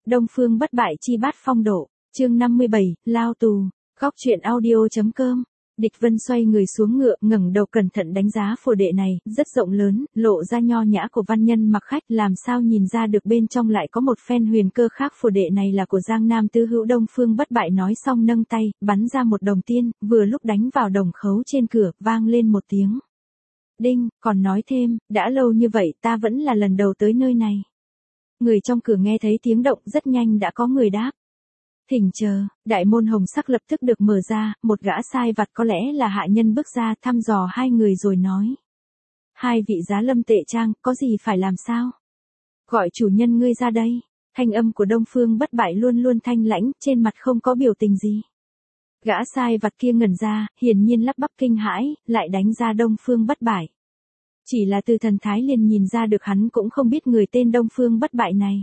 Đông Phương bất bại chi bát phong độ, chương 57, lao tù, góc truyện audio.com. Địch Vân xoay người xuống ngựa, ngẩng đầu cẩn thận đánh giá phổ đệ này, rất rộng lớn, lộ ra nho nhã của văn nhân mặc khách, làm sao nhìn ra được bên trong lại có một phen huyền cơ khác. Phổ đệ này là của Giang Nam tứ hữu Đông Phương bất bại nói xong nâng tay, bắn ra một đồng tiên, vừa lúc đánh vào đồng khấu trên cửa, vang lên một tiếng. Đinh, còn nói thêm, đã lâu như vậy ta vẫn là lần đầu tới nơi này. Người trong cửa nghe thấy tiếng động rất nhanh đã có người đáp. Thỉnh chờ, đại môn hồng sắc lập tức được mở ra, một gã sai vặt có lẽ là hạ nhân bước ra thăm dò hai người rồi nói. Hai vị giá lâm tệ trang, có gì phải làm sao? Gọi chủ nhân ngươi ra đây. Thanh âm của Đông Phương bất bại luôn luôn thanh lãnh, trên mặt không có biểu tình gì. Gã sai vặt kia ngẩn ra, hiển nhiên lắp bắp kinh hãi, lại đánh ra Đông Phương bất bại. Chỉ là từ thần thái liền nhìn ra được hắn cũng không biết người tên Đông Phương bất bại này.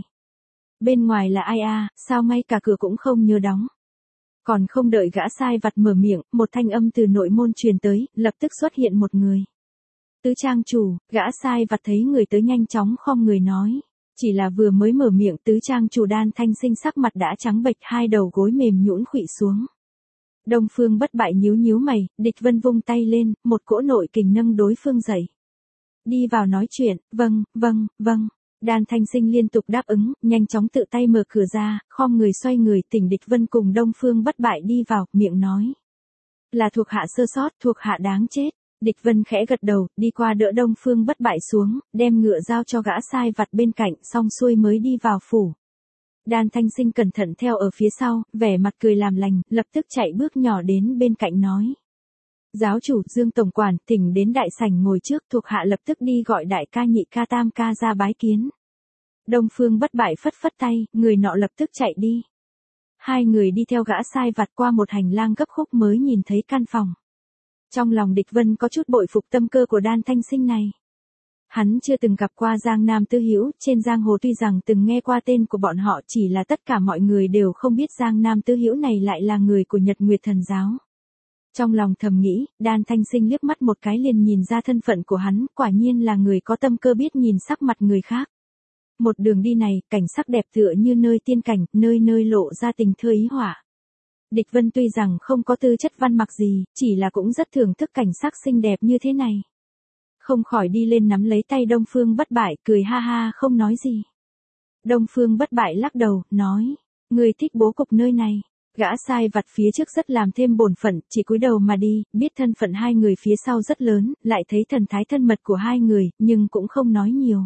Bên ngoài là ai à, sao ngay cả cửa cũng không nhớ đóng. Còn không đợi gã sai vặt mở miệng, một thanh âm từ nội môn truyền tới, lập tức xuất hiện một người. Tứ trang chủ, gã sai vặt thấy người tới nhanh chóng khom người nói. Chỉ là vừa mới mở miệng tứ trang chủ Đan Thanh Sinh sắc mặt đã trắng bệch, hai đầu gối mềm nhũn khuỵu xuống. Đông Phương bất bại nhíu nhíu mày, Địch Vân vung tay lên, một cỗ nội kình nâng đối phương dậy. Đi vào nói chuyện, vâng. Đan Thanh Sinh liên tục đáp ứng, nhanh chóng tự tay mở cửa ra, khom người xoay người tỉnh Địch Vân cùng Đông Phương bất bại đi vào, miệng nói. Là thuộc hạ sơ sót, thuộc hạ đáng chết. Địch Vân khẽ gật đầu, đi qua đỡ Đông Phương bất bại xuống, đem ngựa giao cho gã sai vặt bên cạnh, xong xuôi mới đi vào phủ. Đan Thanh Sinh cẩn thận theo ở phía sau, vẻ mặt cười làm lành, lập tức chạy bước nhỏ đến bên cạnh nói. Giáo chủ Dương Tổng Quản thỉnh đến đại sảnh ngồi trước, thuộc hạ lập tức đi gọi đại ca nhị ca tam ca ra bái kiến. Đông Phương bất bại phất phất tay, người nọ lập tức chạy đi. Hai người đi theo gã sai vặt qua một hành lang gấp khúc mới nhìn thấy căn phòng. Trong lòng Địch Vân có chút bội phục tâm cơ của Đan Thanh Sinh này. Hắn chưa từng gặp qua Giang Nam tứ hữu, trên giang hồ tuy rằng từng nghe qua tên của bọn họ, chỉ là tất cả mọi người đều không biết Giang Nam tứ hữu này lại là người của Nhật Nguyệt Thần Giáo. Trong lòng thầm nghĩ, Đan Thanh Sinh liếc mắt một cái liền nhìn ra thân phận của hắn, quả nhiên là người có tâm cơ biết nhìn sắc mặt người khác. Một đường đi này, cảnh sắc đẹp tựa như nơi tiên cảnh, nơi nơi lộ ra tình thơ ý họa. Địch Vân tuy rằng không có tư chất văn mặc gì, chỉ là cũng rất thưởng thức cảnh sắc xinh đẹp như thế này. Không khỏi đi lên nắm lấy tay Đông Phương bất bại, cười ha ha không nói gì. Đông Phương bất bại lắc đầu, nói, người thích bố cục nơi này. Gã sai vặt phía trước rất làm thêm bổn phận, chỉ cúi đầu mà đi, biết thân phận hai người phía sau rất lớn, lại thấy thần thái thân mật của hai người, nhưng cũng không nói nhiều.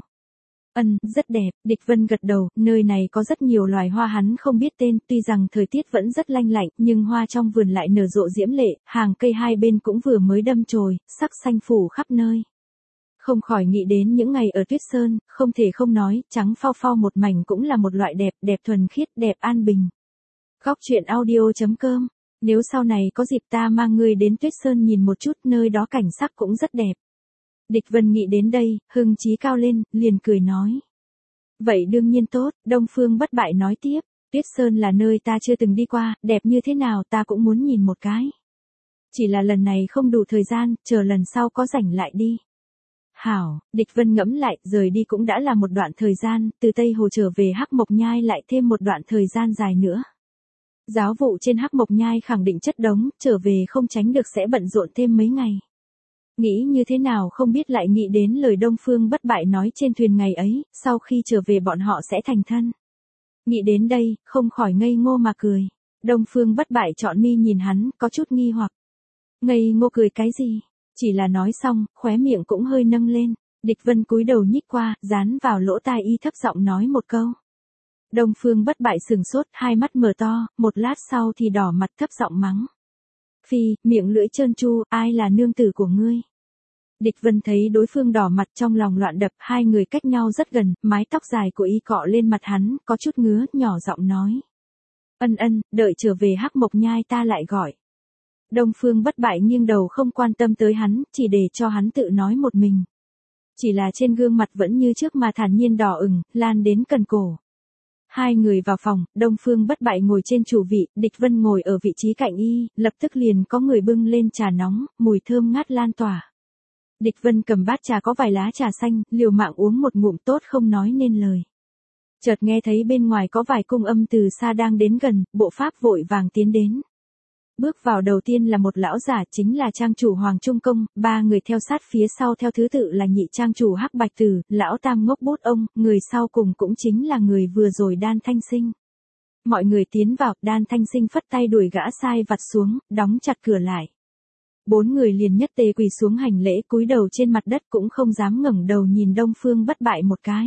Rất đẹp, Địch Vân gật đầu, nơi này có rất nhiều loài hoa hắn không biết tên, tuy rằng thời tiết vẫn rất lanh lạnh, nhưng hoa trong vườn lại nở rộ diễm lệ, hàng cây hai bên cũng vừa mới đâm chồi, sắc xanh phủ khắp nơi. Không khỏi nghĩ đến những ngày ở Tuyết Sơn, không thể không nói, trắng phau phau một mảnh cũng là một loại đẹp, đẹp thuần khiết, đẹp an bình. Góc truyện audio.com. Nếu sau này có dịp ta mang ngươi đến Tuyết Sơn nhìn một chút, nơi đó cảnh sắc cũng rất đẹp. Địch Vân nghĩ đến đây, hưng chí cao lên, liền cười nói. Vậy đương nhiên tốt, Đông Phương bất bại nói tiếp. Tuyết Sơn là nơi ta chưa từng đi qua, đẹp như thế nào ta cũng muốn nhìn một cái. Chỉ là lần này không đủ thời gian, chờ lần sau có rảnh lại đi. Hảo, Địch Vân ngẫm lại, rời đi cũng đã là một đoạn thời gian, từ Tây Hồ trở về Hắc Mộc Nhai lại thêm một đoạn thời gian dài nữa. Giáo vụ trên Hắc Mộc Nhai khẳng định chất đống, trở về không tránh được sẽ bận rộn thêm mấy ngày. Nghĩ như thế nào không biết lại nghĩ đến lời Đông Phương bất bại nói trên thuyền ngày ấy, sau khi trở về bọn họ sẽ thành thân. Nghĩ đến đây, không khỏi ngây ngô mà cười. Đông Phương bất bại trọn mi nhìn hắn, có chút nghi hoặc. Ngây ngô cười cái gì? Chỉ là nói xong, khóe miệng cũng hơi nâng lên. Địch Vân cúi đầu nhích qua, dán vào lỗ tai y thấp giọng nói một câu. Đông Phương bất bại sừng sốt, hai mắt mở to, một lát sau thì đỏ mặt thấp giọng mắng. Phi, miệng lưỡi trơn tru, ai là nương tử của ngươi? Địch Vân thấy đối phương đỏ mặt trong lòng loạn đập, hai người cách nhau rất gần, mái tóc dài của y cọ lên mặt hắn, có chút ngứa, nhỏ giọng nói. Đợi trở về Hắc Mộc Nhai ta lại gọi. Đông Phương bất bại nghiêng đầu không quan tâm tới hắn, chỉ để cho hắn tự nói một mình. Chỉ là trên gương mặt vẫn như trước mà thản nhiên đỏ ửng, lan đến cần cổ. Hai người vào phòng, Đông Phương bất bại ngồi trên chủ vị, Địch Vân ngồi ở vị trí cạnh y, lập tức liền có người bưng lên trà nóng, mùi thơm ngát lan tỏa. Địch Vân cầm bát trà có vài lá trà xanh, liều mạng uống một ngụm tốt không nói nên lời. Chợt nghe thấy bên ngoài có vài cung âm từ xa đang đến gần, bộ pháp vội vàng tiến đến. Bước vào đầu tiên là một lão giả, chính là trang chủ Hoàng Trung Công, ba người theo sát phía sau theo thứ tự là nhị trang chủ Hắc Bạch Tử, lão tam Ngốc Bút ông, người sau cùng cũng chính là người vừa rồi Đan Thanh Sinh. Mọi người tiến vào, Đan Thanh Sinh phất tay đuổi gã sai vặt xuống, đóng chặt cửa lại. Bốn người liền nhất tề quỳ xuống hành lễ, cúi đầu trên mặt đất cũng không dám ngẩng đầu nhìn Đông Phương Bất Bại một cái.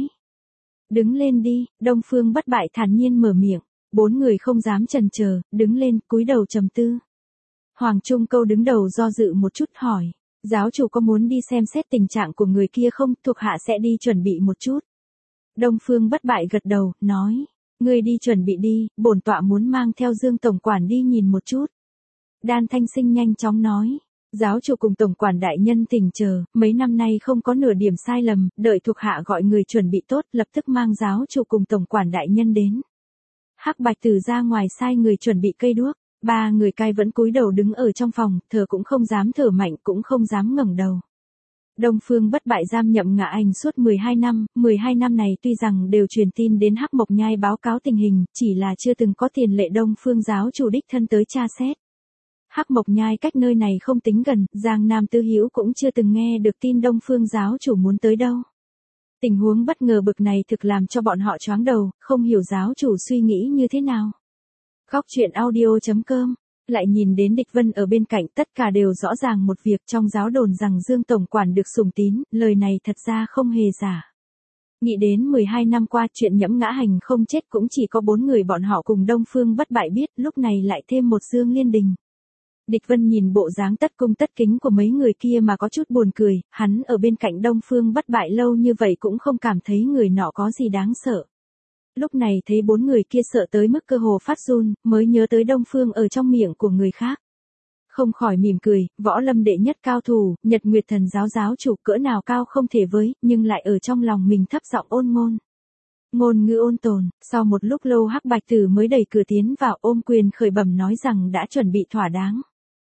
Đứng lên đi, Đông Phương Bất Bại thản nhiên mở miệng. Bốn người không dám chần chờ, đứng lên, cúi đầu trầm tư. Hoàng Trung Câu đứng đầu do dự một chút hỏi, giáo chủ có muốn đi xem xét tình trạng của người kia không, thuộc hạ sẽ đi chuẩn bị một chút. Đông Phương Bất Bại gật đầu, nói, ngươi đi chuẩn bị đi, bổn tọa muốn mang theo Dương tổng quản đi nhìn một chút. Đan Thanh Sinh nhanh chóng nói, giáo chủ cùng tổng quản đại nhân thỉnh chờ, mấy năm nay không có nửa điểm sai lầm, đợi thuộc hạ gọi người chuẩn bị tốt, lập tức mang giáo chủ cùng tổng quản đại nhân đến. Hắc Bạch Tử ra ngoài sai người chuẩn bị cây đuốc, ba người cai vẫn cúi đầu đứng ở trong phòng, thở cũng không dám thở mạnh, cũng không dám ngẩng đầu. Đông Phương Bất Bại giam nhậm Ngạ Ảnh suốt 12 năm này tuy rằng đều truyền tin đến Hắc Mộc Nhai báo cáo tình hình, chỉ là chưa từng có tiền lệ Đông Phương giáo chủ đích thân tới tra xét. Hắc Mộc Nhai cách nơi này không tính gần, Giang Nam Tư Hữu cũng chưa từng nghe được tin Đông Phương giáo chủ muốn tới đâu. Tình huống bất ngờ bực này thực làm cho bọn họ choáng đầu, không hiểu giáo chủ suy nghĩ như thế nào. Góc truyện audio.com, lại nhìn đến Địch Vân ở bên cạnh, tất cả đều rõ ràng một việc, trong giáo đồn rằng Dương tổng quản được sủng tín, lời này thật ra không hề giả. Nghĩ đến 12 năm qua chuyện Nhẫm Ngã Hành không chết cũng chỉ có 4 người bọn họ cùng Đông Phương Bất Bại biết, lúc này lại thêm một Dương Liên Đình. Địch Vân nhìn bộ dáng tất cung tất kính của mấy người kia mà có chút buồn cười, hắn ở bên cạnh Đông Phương Bất Bại lâu như vậy cũng không cảm thấy người nọ có gì đáng sợ. Lúc này thấy 4 người kia sợ tới mức cơ hồ phát run, mới nhớ tới Đông Phương ở trong miệng của người khác. Không khỏi mỉm cười, võ lâm đệ nhất cao thủ, Nhật Nguyệt Thần giáo giáo chủ cỡ nào cao không thể với, nhưng lại ở trong lòng mình thấp giọng ôn ngôn. Ngôn ngữ ôn tồn, sau một lúc lâu Hắc Bạch Tử mới đẩy cửa tiến vào, ôm quyền khởi bẩm nói rằng đã chuẩn bị thỏa đáng.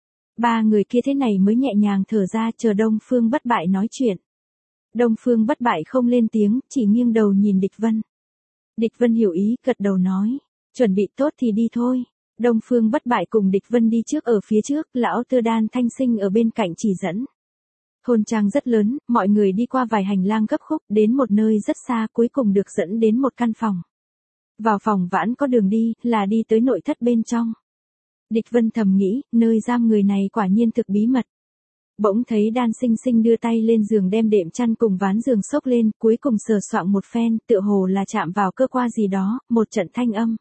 Ba người kia thế này mới nhẹ nhàng thở ra, chờ Đông Phương Bất Bại nói chuyện. Đông Phương Bất Bại không lên tiếng, chỉ nghiêng đầu nhìn Địch Vân. Địch Vân hiểu ý, gật đầu nói, chuẩn bị tốt thì đi thôi. Đông Phương Bất Bại cùng Địch Vân đi trước ở phía trước, lão Tư Đan Thanh Sinh ở bên cạnh chỉ dẫn. Thôn trang rất lớn, mọi người đi qua vài hành lang gấp khúc, đến một nơi rất xa, cuối cùng được dẫn đến một căn phòng. Vào phòng vãn có đường đi, là đi tới nội thất bên trong. Địch Vân thầm nghĩ, nơi giam người này quả nhiên thực bí mật. Bỗng thấy Đan Sinh Sinh đưa tay lên giường đem đệm chăn cùng ván giường xốc lên, cuối cùng sờ soạng một phen, tựa hồ là chạm vào cơ quan gì đó, một trận thanh âm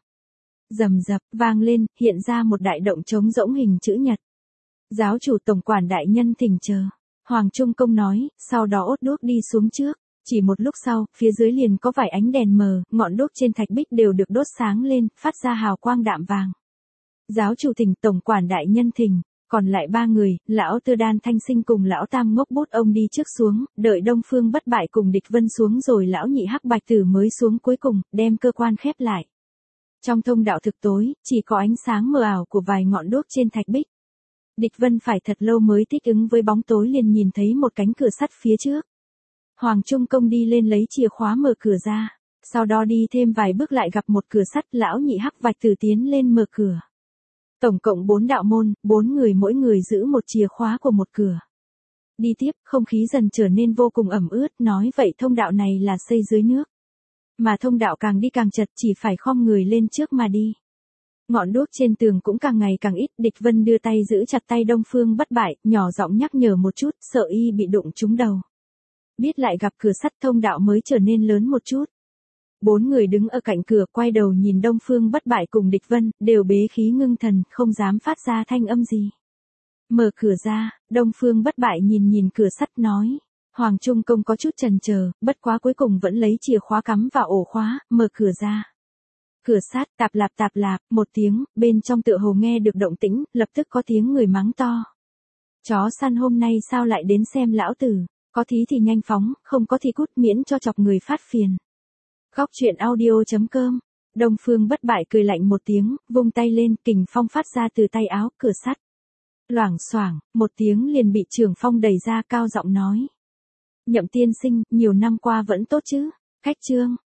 rầm rập vang lên, hiện ra một đại động trống rỗng hình chữ nhật. Giáo chủ tổng quản đại nhân thỉnh chờ. Hoàng Trung Công nói, sau đó ốt đuốc đi xuống trước. Chỉ một lúc sau, phía dưới liền có vài ánh đèn mờ, ngọn đuốc trên thạch bích đều được đốt sáng lên, phát ra hào quang đạm vàng. Giáo chủ thỉnh, tổng quản đại nhân thỉnh. Còn lại ba người, lão Tư Đan Thanh Sinh cùng lão Tam Ngốc Bút ông đi trước xuống, đợi Đông Phương Bất Bại cùng Địch Vân xuống rồi lão nhị Hắc Bạch Tử mới xuống cuối cùng, đem cơ quan khép lại. Trong thông đạo thực tối, chỉ có ánh sáng mờ ảo của vài ngọn đuốc trên thạch bích. Địch Vân phải thật lâu mới thích ứng với bóng tối, liền nhìn thấy một cánh cửa sắt phía trước. Hoàng Trung Công đi lên lấy chìa khóa mở cửa ra, sau đó đi thêm vài bước lại gặp một cửa sắt, lão nhị Hắc Bạch Tử tiến lên mở cửa. Tổng cộng 4 đạo môn, 4 người mỗi người giữ một chìa khóa của một cửa. Đi tiếp, không khí dần trở nên vô cùng ẩm ướt, nói vậy thông đạo này là xây dưới nước. Mà thông đạo càng đi càng chật, chỉ phải khom người lên trước mà đi. Ngọn đuốc trên tường cũng càng ngày càng ít, Địch Vân đưa tay giữ chặt tay Đông Phương Bất Bại, nhỏ giọng nhắc nhở một chút, sợ y bị đụng trúng đầu. Biết lại gặp cửa sắt, thông đạo mới trở nên lớn một chút. 4 người đứng ở cạnh cửa quay đầu nhìn Đông Phương Bất Bại cùng Địch Vân, đều bế khí ngưng thần, không dám phát ra thanh âm gì. Mở cửa ra, Đông Phương Bất Bại nhìn cửa sắt nói. Hoàng Trung Công có chút chần chờ, bất quá cuối cùng vẫn lấy chìa khóa cắm vào ổ khóa, mở cửa ra. Cửa sắt tạp lạp, một tiếng, bên trong tựa hồ nghe được động tĩnh, lập tức có tiếng người mắng to. Chó săn hôm nay sao lại đến xem lão tử, có thí thì nhanh phóng, không có thì cút, miễn cho chọc người phát phiền. Góc truyện audio.com, Đông Phương Bất Bại cười lạnh một tiếng, vung tay lên, kình phong phát ra từ tay áo, cửa sắt. Loảng xoảng, một tiếng liền bị Trường Phong đẩy ra, cao giọng nói. Nhậm tiên sinh, nhiều năm qua vẫn tốt chứ? Khách Trương,